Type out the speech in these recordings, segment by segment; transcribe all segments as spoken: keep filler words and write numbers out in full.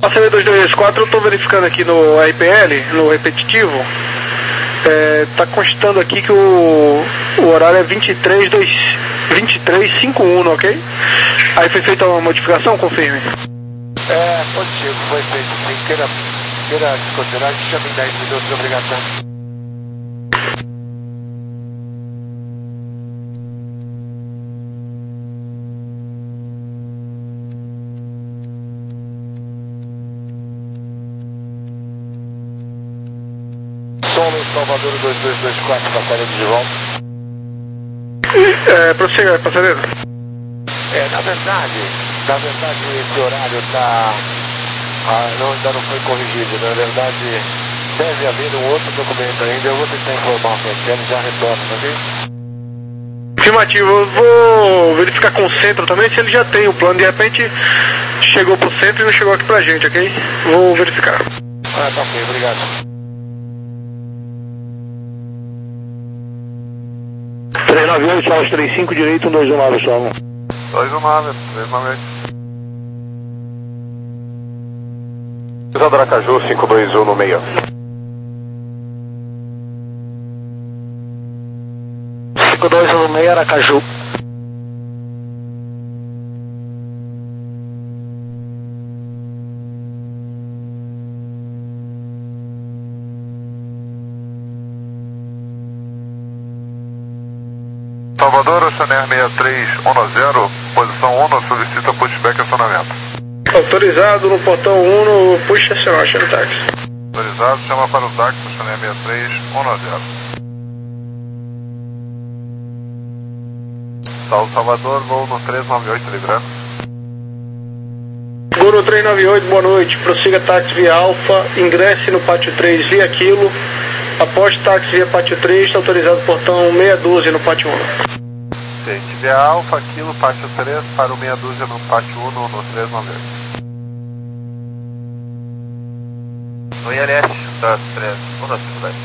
Passageiro dois dois quatro, eu estou verificando aqui no R P L, no repetitivo. É, tá constando aqui que o, o horário é vinte e três cinquenta e um, ok? Aí foi feita uma modificação, confirme. É, positivo, foi feito sim. Queira, queira desconsiderar, que chama em dez minutos, obrigado. Salvador dois dois dois quatro, passageiro de volta. É, prossiga, passageiro. É, na verdade, na verdade esse horário tá, ah, não, ainda não foi corrigido. Na verdade, deve haver um outro documento ainda. Eu vou tentar informar o que ele já retorna, ok? Afirmativo, eu vou verificar com o centro também se ele já tem o plano. De repente chegou pro centro e não chegou aqui pra gente, ok? Vou verificar. Ah, tá ok, obrigado. três nove oito, Charles trinta e cinco, direito, um dois um nove, solo. dois um nove, três nove oito. Cruzado Aracaju, cinco dois um no meio. cinco dois um no meio, Aracaju. Salvador, Oceaner seis três um zero, posição um, solicita pushback acionamento. Autorizado no portão um, no push acionamento, táxi. Autorizado, chama para o táxi, Oceaner seis três um zero. Saulo Salvador, voo no três nove oito, livrando. Voo no três nove oito, boa noite. Prossiga táxi via Alfa, ingresse no pátio três via Quilo. Após táxi via pátio três, está autorizado portão meia dúzia no pátio um. Gente, via Alfa, Quilo, pátio três, para o meia dúzia no pátio um, no, no três nove oito. No I L S, da três, um da cinco dez.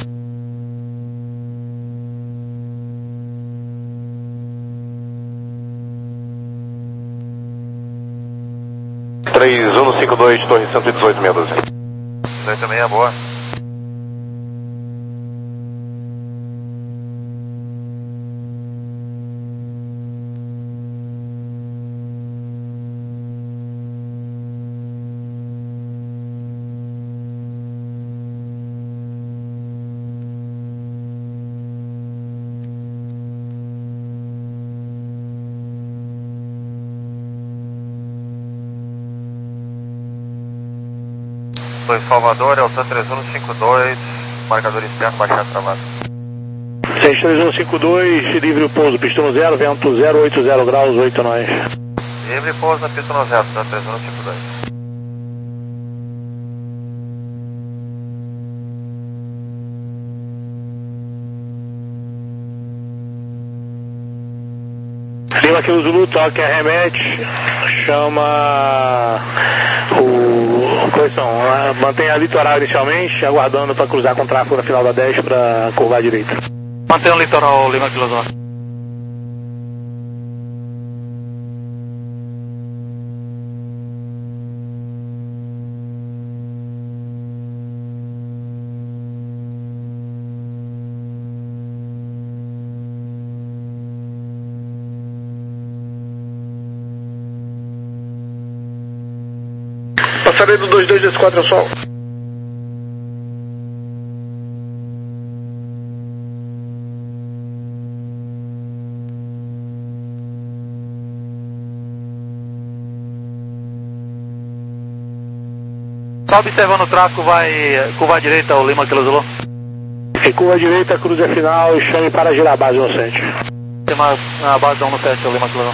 três um cinco dois, torre cento e dezoito, meia dúzia. Isso aí também é boa. Foi Salvador, Eltan três um cinco dois, marcador externo, baixar travado. seis três um cinco dois, livre o pouso, pista no zero, vento zero oito zero graus, oito nós. Livre pouso na pista no zero, Eltan três um cinco dois. Lima que o Zulu toque arremete, chama o correção, mantenha a litoral inicialmente, aguardando para cruzar com tráfego na final da dez para curvar à direita. Mantenha o litoral, Lima Quilosó. Passageiro do dois dois dois quatro, sol. Só observando o tráfego, vai curva à direita, o Lima Quilosó. Recua à direita, cruza final e chame para girar a base inocente. Tem uma, uma base um no teste, o Lima Quilosó.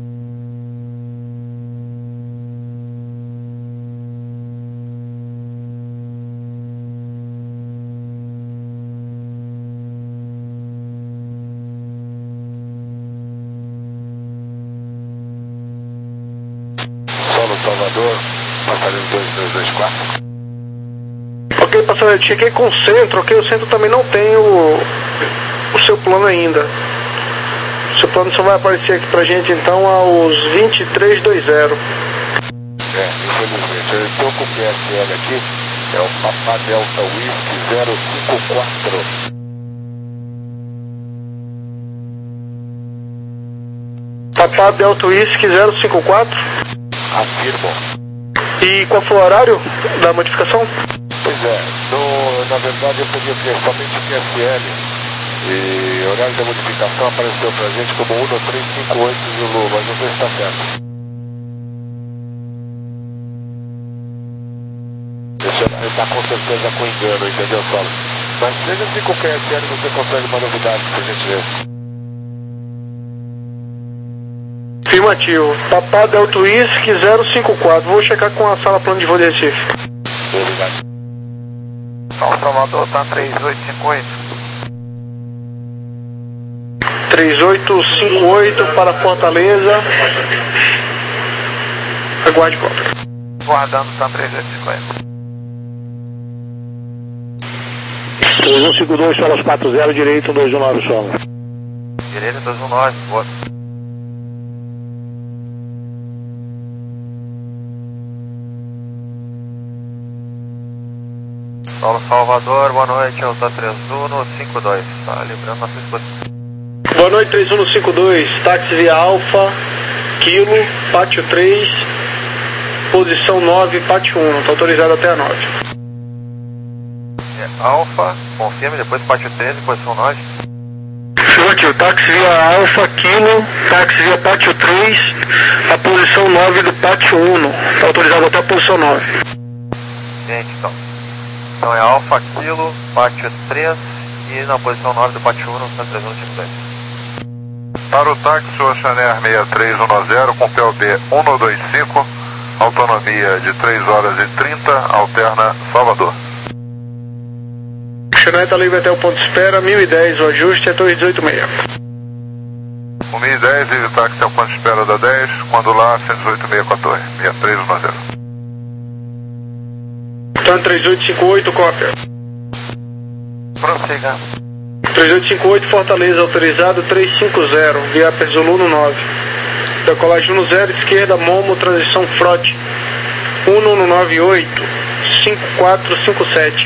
Salvador, passageiro dois dois dois quatro. Ok, passageiro, cheguei com o centro, ok? O centro também não tem o, o seu plano ainda. O seu plano só vai aparecer aqui pra gente então aos vinte e três vinte. É, infelizmente. Eu estou com o P S L aqui, é o Papa Delta Whisky zero cinco quatro. Papa Delta Whisky zero cinco quatro? Afirmo. E qual foi o horário da modificação? Pois é, no, na verdade eu peguei somente o P S L e o horário da modificação apareceu pra gente como um três cinco oito Zulu, mas não sei se está certo. Esse horário está com certeza com engano, entendeu, Saulo? Mas veja se com o P S L você consegue uma novidade, por gentileza. Afirmativo. Papa Delta Whisky zero cinco quatro. Vou checar com a sala plano de voo de Recife. Obrigado. São Salvador, tá três oito cinco oito. três oito cinco oito para Fortaleza. Aguarde volta. Guardando, tá três oito cinco oito. três um cinco dois, solas quatro zero, direito dois um nove, sola. Direita dois um nove, boa. Solo Salvador, boa noite, Alta três um cinco dois, tá lembrando nossa exposição. Boa noite, três um cinco dois, táxi via Alfa, Kilo, Pátio três, posição nove, Pátio um, tá autorizado até a nove. É, Alfa, confirme, depois Pátio três, posição nove. Afirmativo, táxi via Alfa, Kilo, táxi via Pátio três, a posição nove do Pátio um, tá autorizado até a posição nove. Gente, então. Então é Alfa, Kilo, Pátio três e na posição nove do Pátio um, no três um cinco dois. Para o táxi Oceaner seis três um zero com P L D um dois cinco, autonomia de três horas e trinta, alterna Salvador. Oceaner está livre até o ponto de espera, mil e dez, o ajuste é dois dezoito seis. O mil e dez e o táxi é o ponto de espera da dez, quando lá cento e dezoito seis quatorze, seis três um zero. Então três oito cinco oito, cópia. Prossiga. três oito cinco oito, Fortaleza, autorizado três cinco zero, via Zulu no nove. Decolagem um zero, esquerda, Momo, transição Frote. um um nove oito, cinco quatro cinco sete.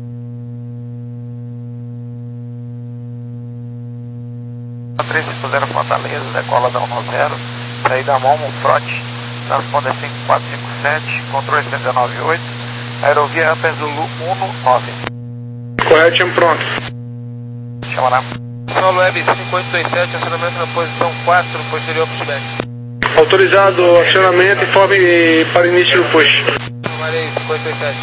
três cinco zero Fortaleza, decola da um zero, saída Momo, Frote, transponder cinco quatro cinco sete, controle cento e nove oito. Aerovia Upper Zulu um nove. Correto, time pronto. Chamará. Solo Web cinco oito dois sete, acionamento na posição quatro, posterior pushback. Autorizado acionamento, informe para início do push. Chamarei cinco oito dois sete.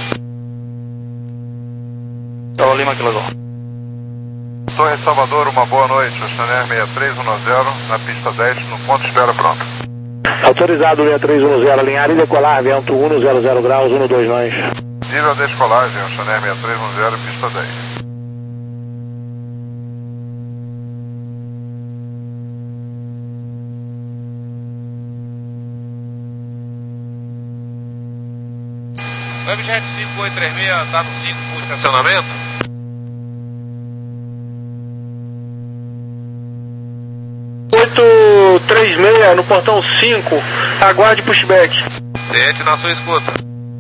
Solo Lima, Quilodon. Torre Salvador, uma boa noite, Oceaner seis três um zero, na pista dez, no ponto de espera pronto. Autorizado seis três um zero, alinhar e decolar, vento um zero zero graus, um dois nós. Nível de descolagem, Oceaner seis três um zero, pista dez. Webjet cinco oito três seis, está no cinco com estacionamento. oito três seis no portão cinco, aguarde pushback. Ciente na sua escuta.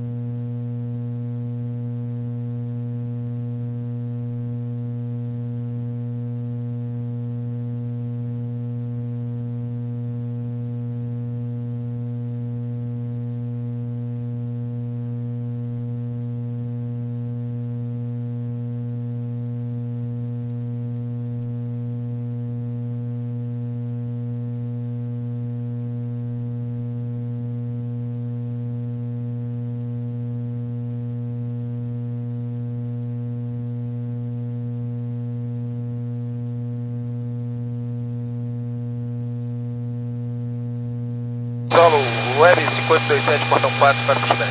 Solo Web cinco oito dois sete, portão quatro para pushback.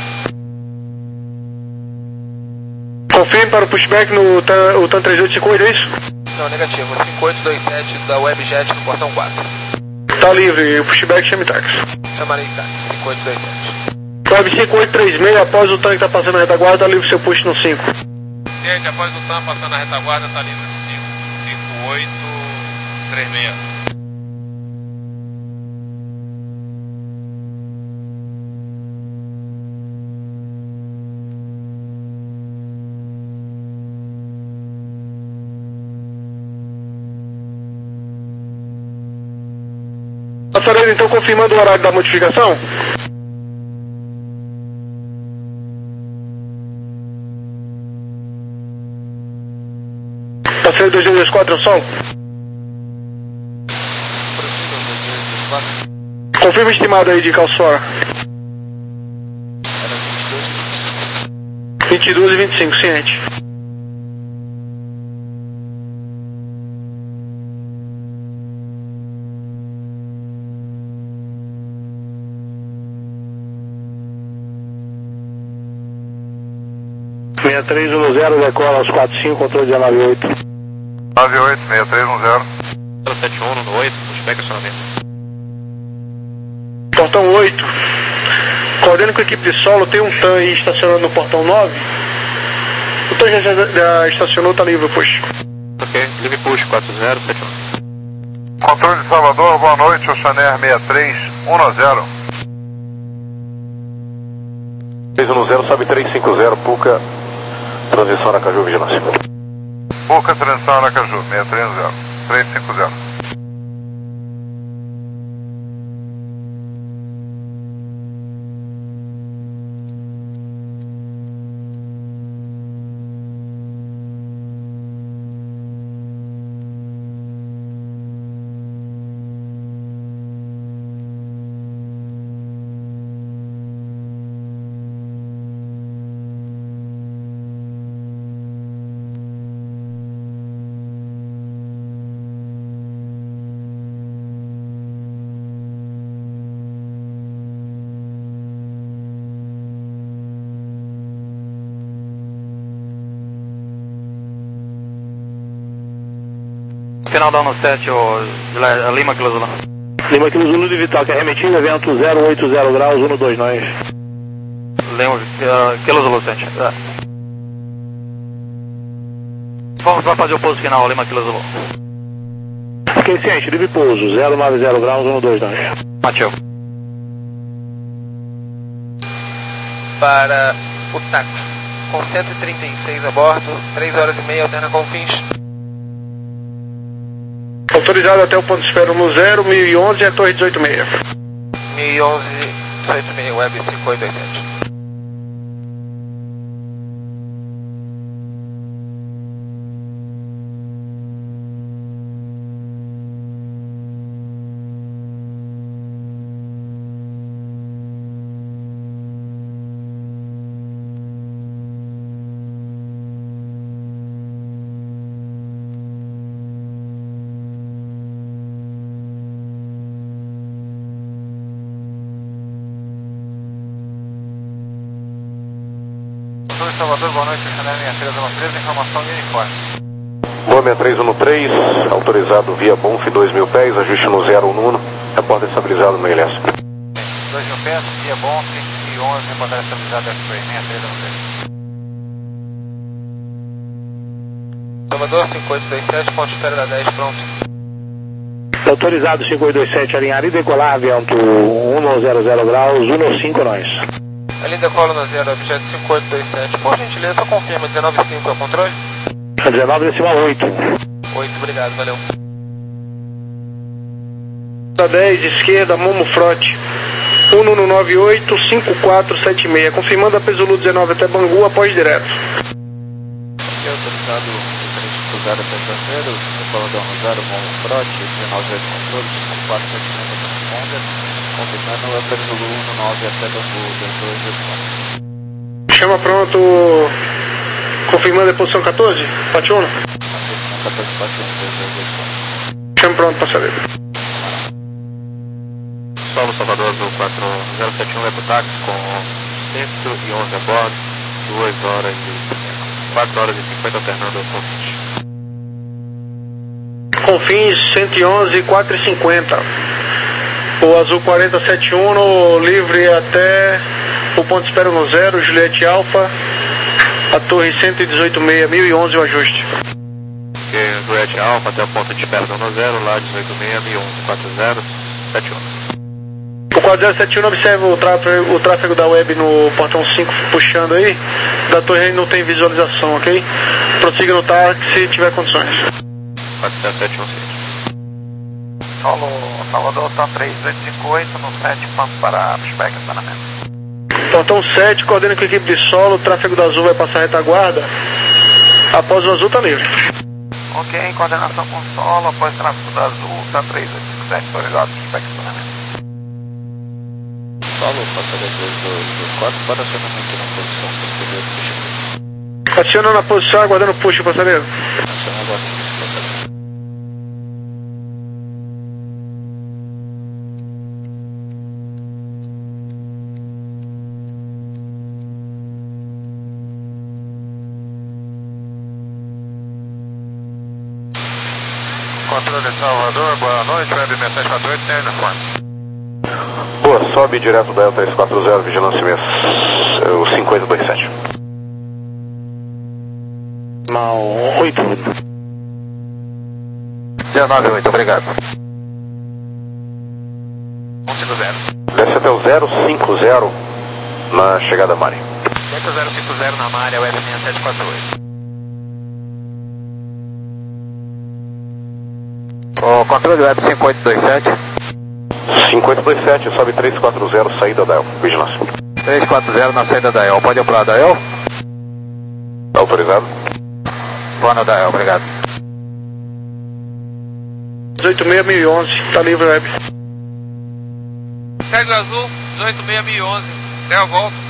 Confirme para o pushback no TAN, o TAN três oito cinco oito, é isso? Não, negativo. cinco oito dois sete da Webjet no portão quatro. Tá livre, o pushback chame táxi. Chamarei táxi, cinco oito dois sete. Web cinco oito três seis, após o tanque tá passando na retaguarda, tá livre seu push no cinco. Gente, após o TAM passando na retaguarda, tá livre no cinco. cinco oito três seis. Passaredo, então, confirmando o horário da modificação. Passaredo dois dois dois quatro, é o som. Confirma o estimado aí de calçora. vinte e dois e vinte e cinco, ciente. seis três um zero, decola aos quatro cinco, controle de nove oito. nove oito, seis três um zero. zero sete um no oito, espera acionamento. Portão oito. Coordenando com a equipe de solo, tem um T A M aí estacionando no portão nove. O T A M já, já estacionou, tá livre, push. Ok, livre push quatro zero sete um. Controle de Salvador, boa noite, Oceanair seis três um zero. três um zero, sobe três cinco zero, Puca, transição Aracaju, vigilância. Puca, transição Aracaju, seis três um zero, três cinco zero. Final down no sete, o Lima Kilo Zulu. Lima Kilo Zulu de Vital, que é remetido, evento zero oito zero graus, um dois nós. Lima uh, Kilo Zulu sete. É. Vamos vai fazer o pouso final, Lima Kilo Zulu. Ok, ciente, livre pouso, zero nove zero graus, um dois nós. Mateu. Para o táxi, com cento e trinta e seis a bordo, três horas e meia, alterna com fins. Autorizado até o ponto de espera no zero, mil e onze e a torre dezoito e seis. mil e onze, dezoito e seis, web cinco oito dois sete. Salvador, boa noite, Oceanair seis três um três, informação de uniforme. Boa seis três um três, autorizado via Bonf dois mil pés, ajuste no zero um no, repórter estabilizado no I L S. dois mil pés, via Bonf e onze, repórter estabilizado X-Ray, seis três um três. Salvador cinco oito dois sete, ponto de espera da dez, pronto. Autorizado cinco oito dois sete, alinhar e decolar, vento um zero zero graus, um cinco nós. A linha decola no zero, objeto cinco oito dois sete. Por gentileza, só confirma, dezenove cinco é o controle? dezenove decimal oito. oito, obrigado, valeu. Da dez, esquerda, Momo Frote. um um nove oito cinco quatro sete seis. Confirmando a Pesulu dezenove até Bangu, após direto. Ok, autorizado três cinco zero até Janeiro, decolador no zero, Momo Frote, dezenove oito controle, cinco quatro sete seis até Responder. Confirmando a Pesulu um nove até Bangu, dois dois dois quatro. Chama pronto. Confirmando a posição quatorze, Patiuno. quatorze, Patiuno, dois dois dois quatro. Chama pronto, passareiro. Solo Salvador do quatro zero sete um é pro táxi com cento e onze a bordo, duas horas e quatro horas e cinquenta alternando com fins. Confins cento e onze, quatro e cinquenta. O azul quarenta setenta e um no livre até o ponto de espera no zero, Juliette Alfa, a torre cento e dezoito seis, mil e onze o ajuste. Ok, Juliette Alfa até o ponto de espera no zero, lá dezoito seis, mil e onze, quatro zero sete um. O quatro zero sete um observa o tráfego, o tráfego da web no portão cinco puxando aí, da torre não tem visualização, ok? Prossiga no táxi se tiver condições. quatro zero sete um, sim. Solo Salvador, tá três oito cinco oito no sete, ponto para pushback e acionamento. Portão sete, coordena com a equipe de solo, o tráfego do azul vai passar a retaguarda. Após o azul tá livre. Ok, coordenação com solo, após o tráfego do azul, tá três oito cinco sete, autorizado, pushback e acionamento. Solo, passaria três dois dois quatro, para acionamento na posição, posterior push. Aciona na posição, aguardando o push, passageiro. Aciona agora, passageiro. Controle Salvador, boa noite, Web seis quatro oito, tem uniforme. Boa, sobe direto da E L três quatro zero, vigilância o cinquenta e dois sete. Mal oito. dezenove oito, obrigado. um cinco zero. Desce até o zero cinco zero na chegada Mari. Delta zero cinco zero na Mari, Web seis sete quatro oito. O controle web cinco oito dois sete. cinquenta e dois sete, sobe três quatro zero, saída da E L, vigilância. três quatro zero na saída da E L, pode ampliar da E L? Autorizado. Plano da E L, obrigado. dezoito seis mil e onze, tá livre, Web. Segue o azul, dezoito seis mil e onze, até a volta.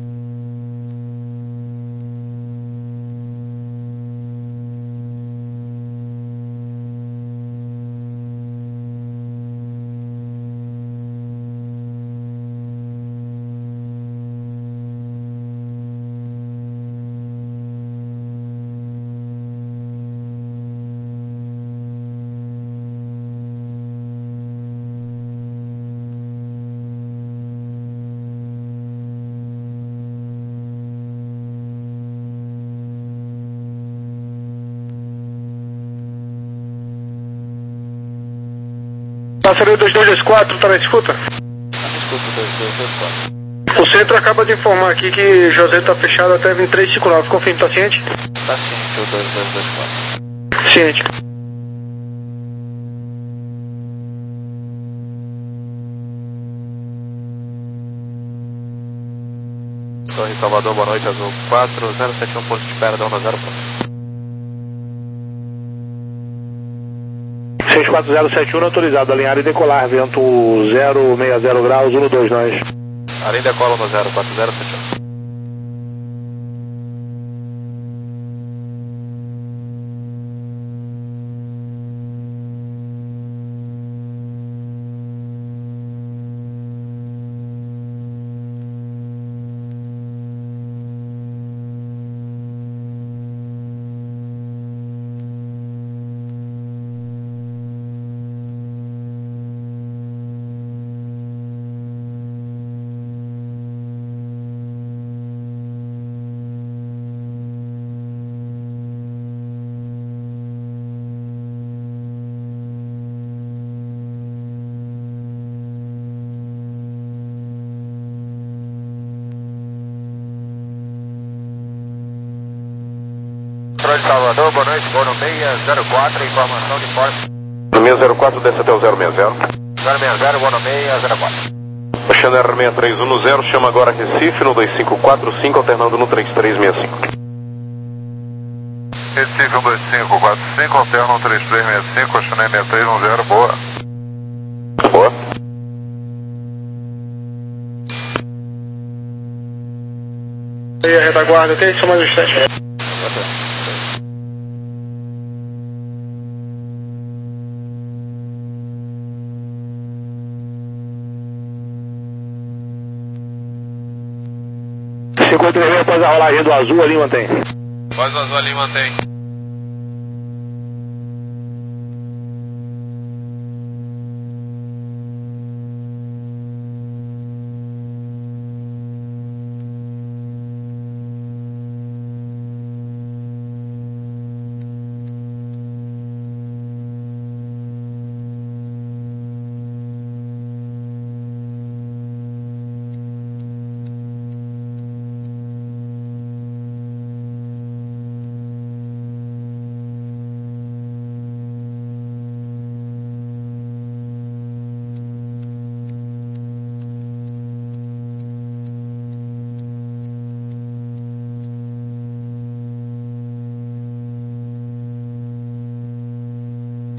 Passageiro dois dois dois quatro, tá na escuta? Escuta, dois dois dois quatro. O centro acaba de informar aqui que José tá fechado até vinte e três cinquenta e nove. Confirme, tá ciente? Tá ciente, o dois dois dois quatro. Ciente. Torre Salvador, boa noite, azul quatro zero sete um, ponto de espera, da onda zero ponto. seis quatro zero sete um autorizado, alinhar e decolar, vento zero seis zero graus, um dois nós. Além decola no zero quatro zero sete um. Controle Salvador, boa noite, Bono seis zero quatro, informação de forma. No seis zero quatro, desce até o zero seis zero. zero seis zero, Bono seis zero quatro. Baixando R seis três um no zero, chama agora Recife no dois cinco quatro cinco, alternando no três três seis cinco. Recife um dois cinco quatro cinco, alterna um três três seis cinco, Chanel seis três um zero, boa. Boa. E aí, a retaguarda, ok? Só mais um instante. cinquenta e três após a rolagem do azul ali, mantém. Após o azul ali, mantém.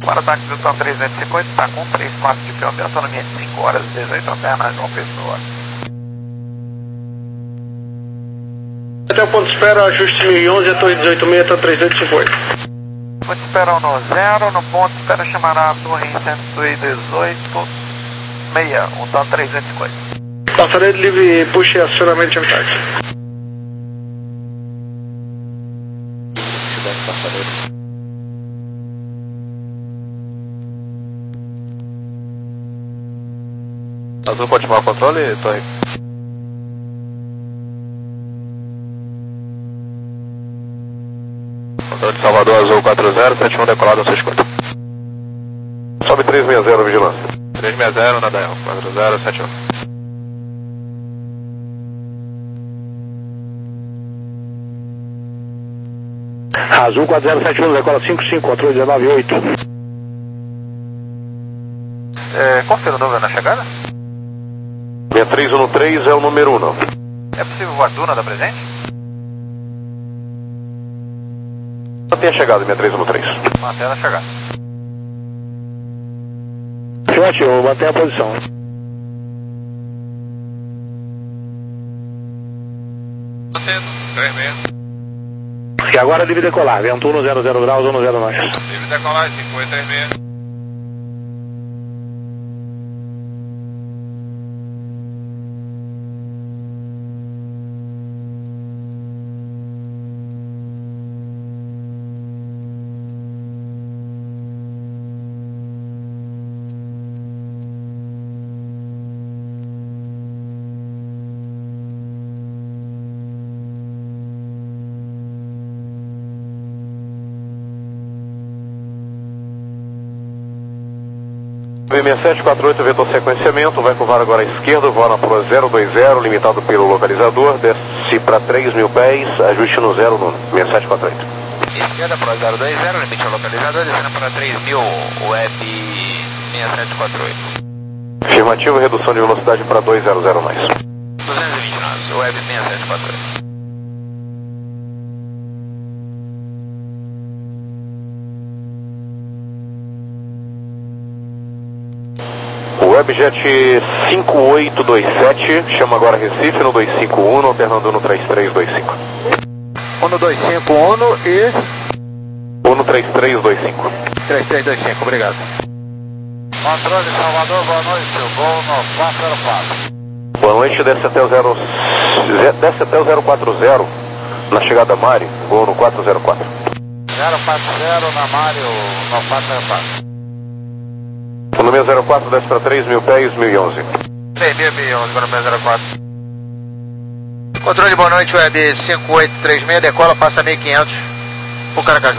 Para o táxi do Tom trezentos e cinquenta, está com três quartos de P O B, autonomia de cinco horas e dezoito alternas, João Pessoa. Até o ponto de espera, ajuste mil e onze, a torre dezoito seis, está trezentos e cinquenta. Ponto de espera no zero, no ponto de espera chamará a torre cento e dezoito seis, um Tom trezentos e cinquenta. Passaredo livre, puxe acionamento de habitat. Azul pode tomar o controle, Torre? Controle de Salvador, Azul quatro zero, sete um decolado, seis cinquenta. Sobe três seis zero, vigilância. três seis zero, na Dial, quatro zero, sete um. Azul quatro zero sete um, decola cinco cinco, controle dezenove oito. É, confira o número na chegada? seis três um três é o número um, não. É possível voar Duna da presente? Mantenha a chegada, seis três um três. Mantenha a chegada. Ótimo, mantenha a posição. Mantendo, três seis. E agora livre decolar, vento um zero zero graus, um zero nós. Livre decolar, cinco oito três seis. V seis sete quatro oito, vetor sequenciamento, vai curvar agora à esquerda, voa na Pro zero dois zero, limitado pelo localizador, desce para três mil pés, ajuste no zero no seis sete quatro oito. Esquerda Pro zero dois zero, limite ao localizador, descendo para três mil, web seis sete quatro oito. Afirmativo, redução de velocidade para dois zero zero mais. duzentos e vinte nós, web seis sete quatro oito. Webjet cinco oito dois sete, chama agora Recife no dois cinco um, alternando no três três dois cinco. um dois cinco um e... um três três dois cinco. três três dois cinco, obrigado. Controle Salvador, boa noite, voo no quatro zero quatro. Boa noite, desce até o zero, desce até o zero quatro zero, na chegada Mário, voo no quatro zero quatro. zero quatro zero na Mário, no quatro zero quatro. No seis zero quatro, desce para três mil pés, mil e onze. três mil e onze, para o seis zero quatro. Controle, boa noite, web cinco oito três seis, decola, passa mil e quinhentos, o Caracaju.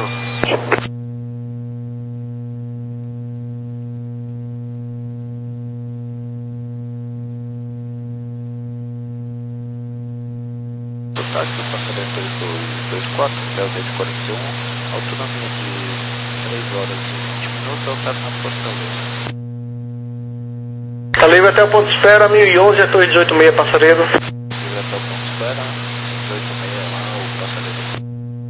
Táxi do passamento dois dois quatro, Delta de quarenta e um, autonomia de três horas e vinte minutos, altera na Fortaleza. Tá livre até o ponto de espera, mil e onze, a torre dezoito seis, Passaredo. Livre até o ponto de espera, dezoito seis lá, o Passaredo.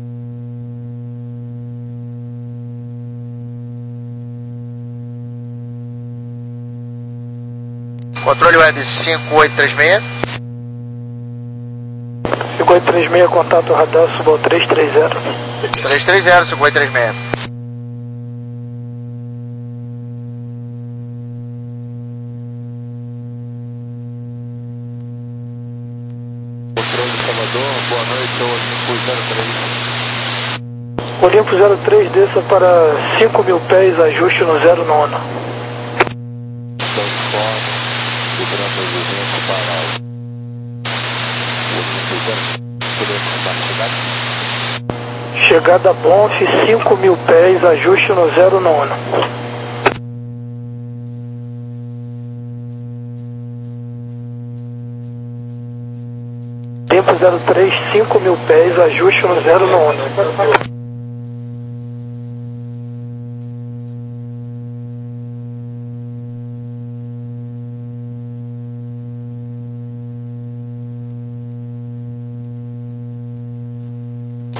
Controle web cinco oito três seis. cinco oito três seis, contato radar, subo três três zero. três três zero, cinco oito três seis. Controle Salvador, boa noite, Olimpo zero três. Olimpo zero três, desça para cinco mil pés, ajuste no zero nove. Transforma, liderando os eventos para o Olimpo zero. Podemos contar a chegada? Chegada Bonf, cinco mil pés, ajuste no zero nove. Tempo zero três, cinco mil pés, ajuste no zero nove.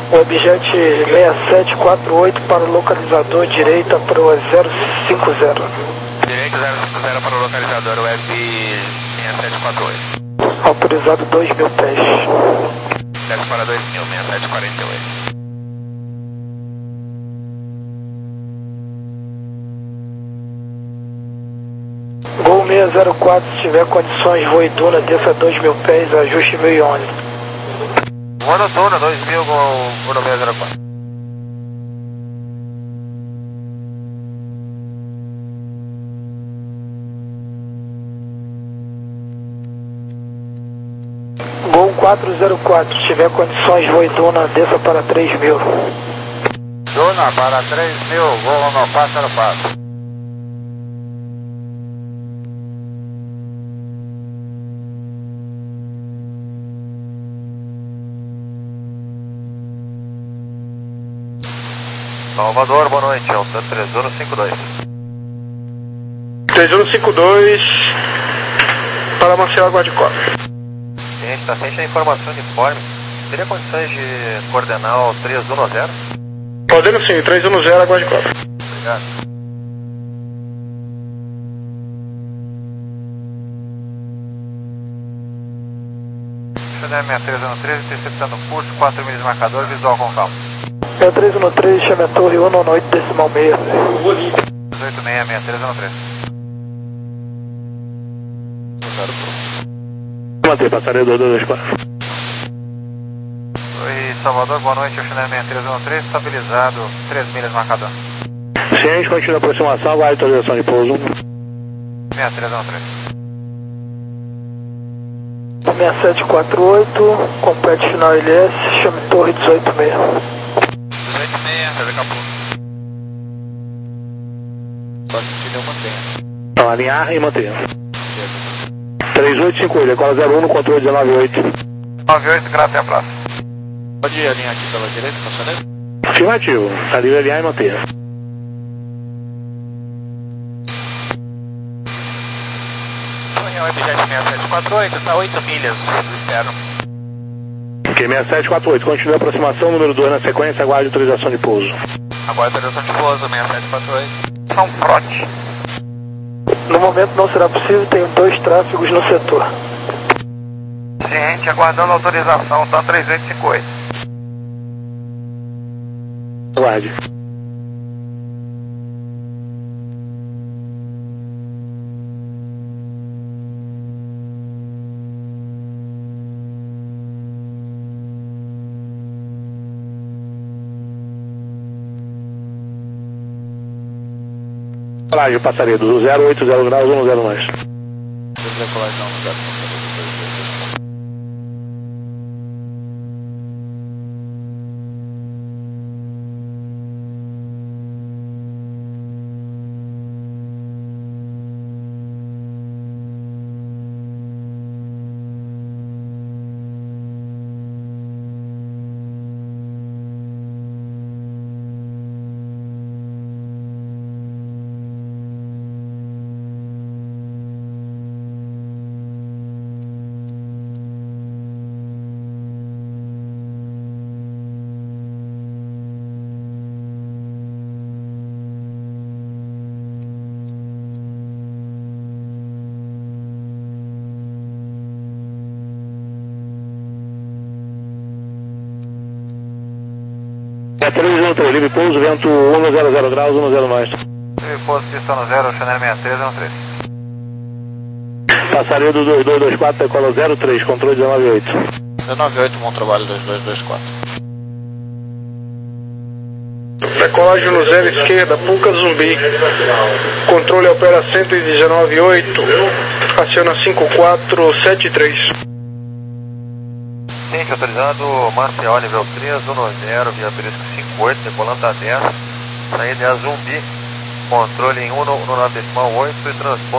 O objeto seis sete quatro oito para o localizador, direita para o zero cinco zero. Direita zero cinco zero para o localizador, web seis sete quatro oito. Autorizado dois mil pés. Desce para dois mil, seis sete quatro oito. Gol seis zero quatro, se tiver condições, voe Duna, desça dois mil pés, ajuste mil e onze. Voando Duna, dois mil, Gol Gol seis zero quatro. Gol quatro zero quatro, se tiver condições, voe Duna, desça para três mil. Duna para três mil, Gol no quatro zero quatro. Salvador, boa noite, Alta três um cinco dois. três um cinco dois, para Maceió, Água de Cobre. Gente, está ciente da informação uniforme. Teria condições de coordenar o três um zero? Podendo sim, três um zero, Água de Cobre. Obrigado. Chanel seis três um três, interceptando o curso, quatro milhas marcador, visual com calma. seis três um três, chame a torre um oito decimal seis. dezoito seis seis três um três. Manter, passaria dois dois quatro. Oi, Salvador, boa noite, o Chanel seis três um três, estabilizado, três milhas marcador. Ciente, continua a aproximação, vai autorização de pouso. seis três um três. seis sete quatro oito, compete final L S, chame torre dezoito seis. dezoito seis, T V Capô. Só que se deu mantenha. Então, alinhar e manter. três oito cinco oito, decola zero um no controle dezenove oito. nove oito, graças a praça. Pode alinhar aqui pela direita, passaneiro? Afirmativo, está livre alinhar e manter. Sonhão objeto seis sete quatro oito, está oito milhas do externo. Ok, seis sete quatro oito, continua a aproximação, número dois na sequência, aguarde autorização de pouso. Agora autorização de pouso, seis sete quatro oito. São Frote. No momento não será possível, tenho dois tráfegos no setor. Ciente, aguardando autorização, tá três oito cinco oito. Aguarde. Colagem, passaria do zero oito zero graus, um zero mais. Decolagem não, zero. três um três, livre pouso, vento um zero zero graus, um zero mais. Livre pouso, pista no zero, Chanel seis três um três. Passaria do dois dois dois quatro, decola zero três, controle dezenove oito. dezenove oito, bom trabalho, dois dois dois quatro. Decolagem no zero esquerda, Puca Zumbi. Controle opera cento e dezenove oito, aciona cinco quatro sete três. Ciente, autorizado, Maceió, nível três um zero, via Perisco cinco oito, decolando a dez, saída é a Zumbi, controle em um no nove decimal oito e transporte.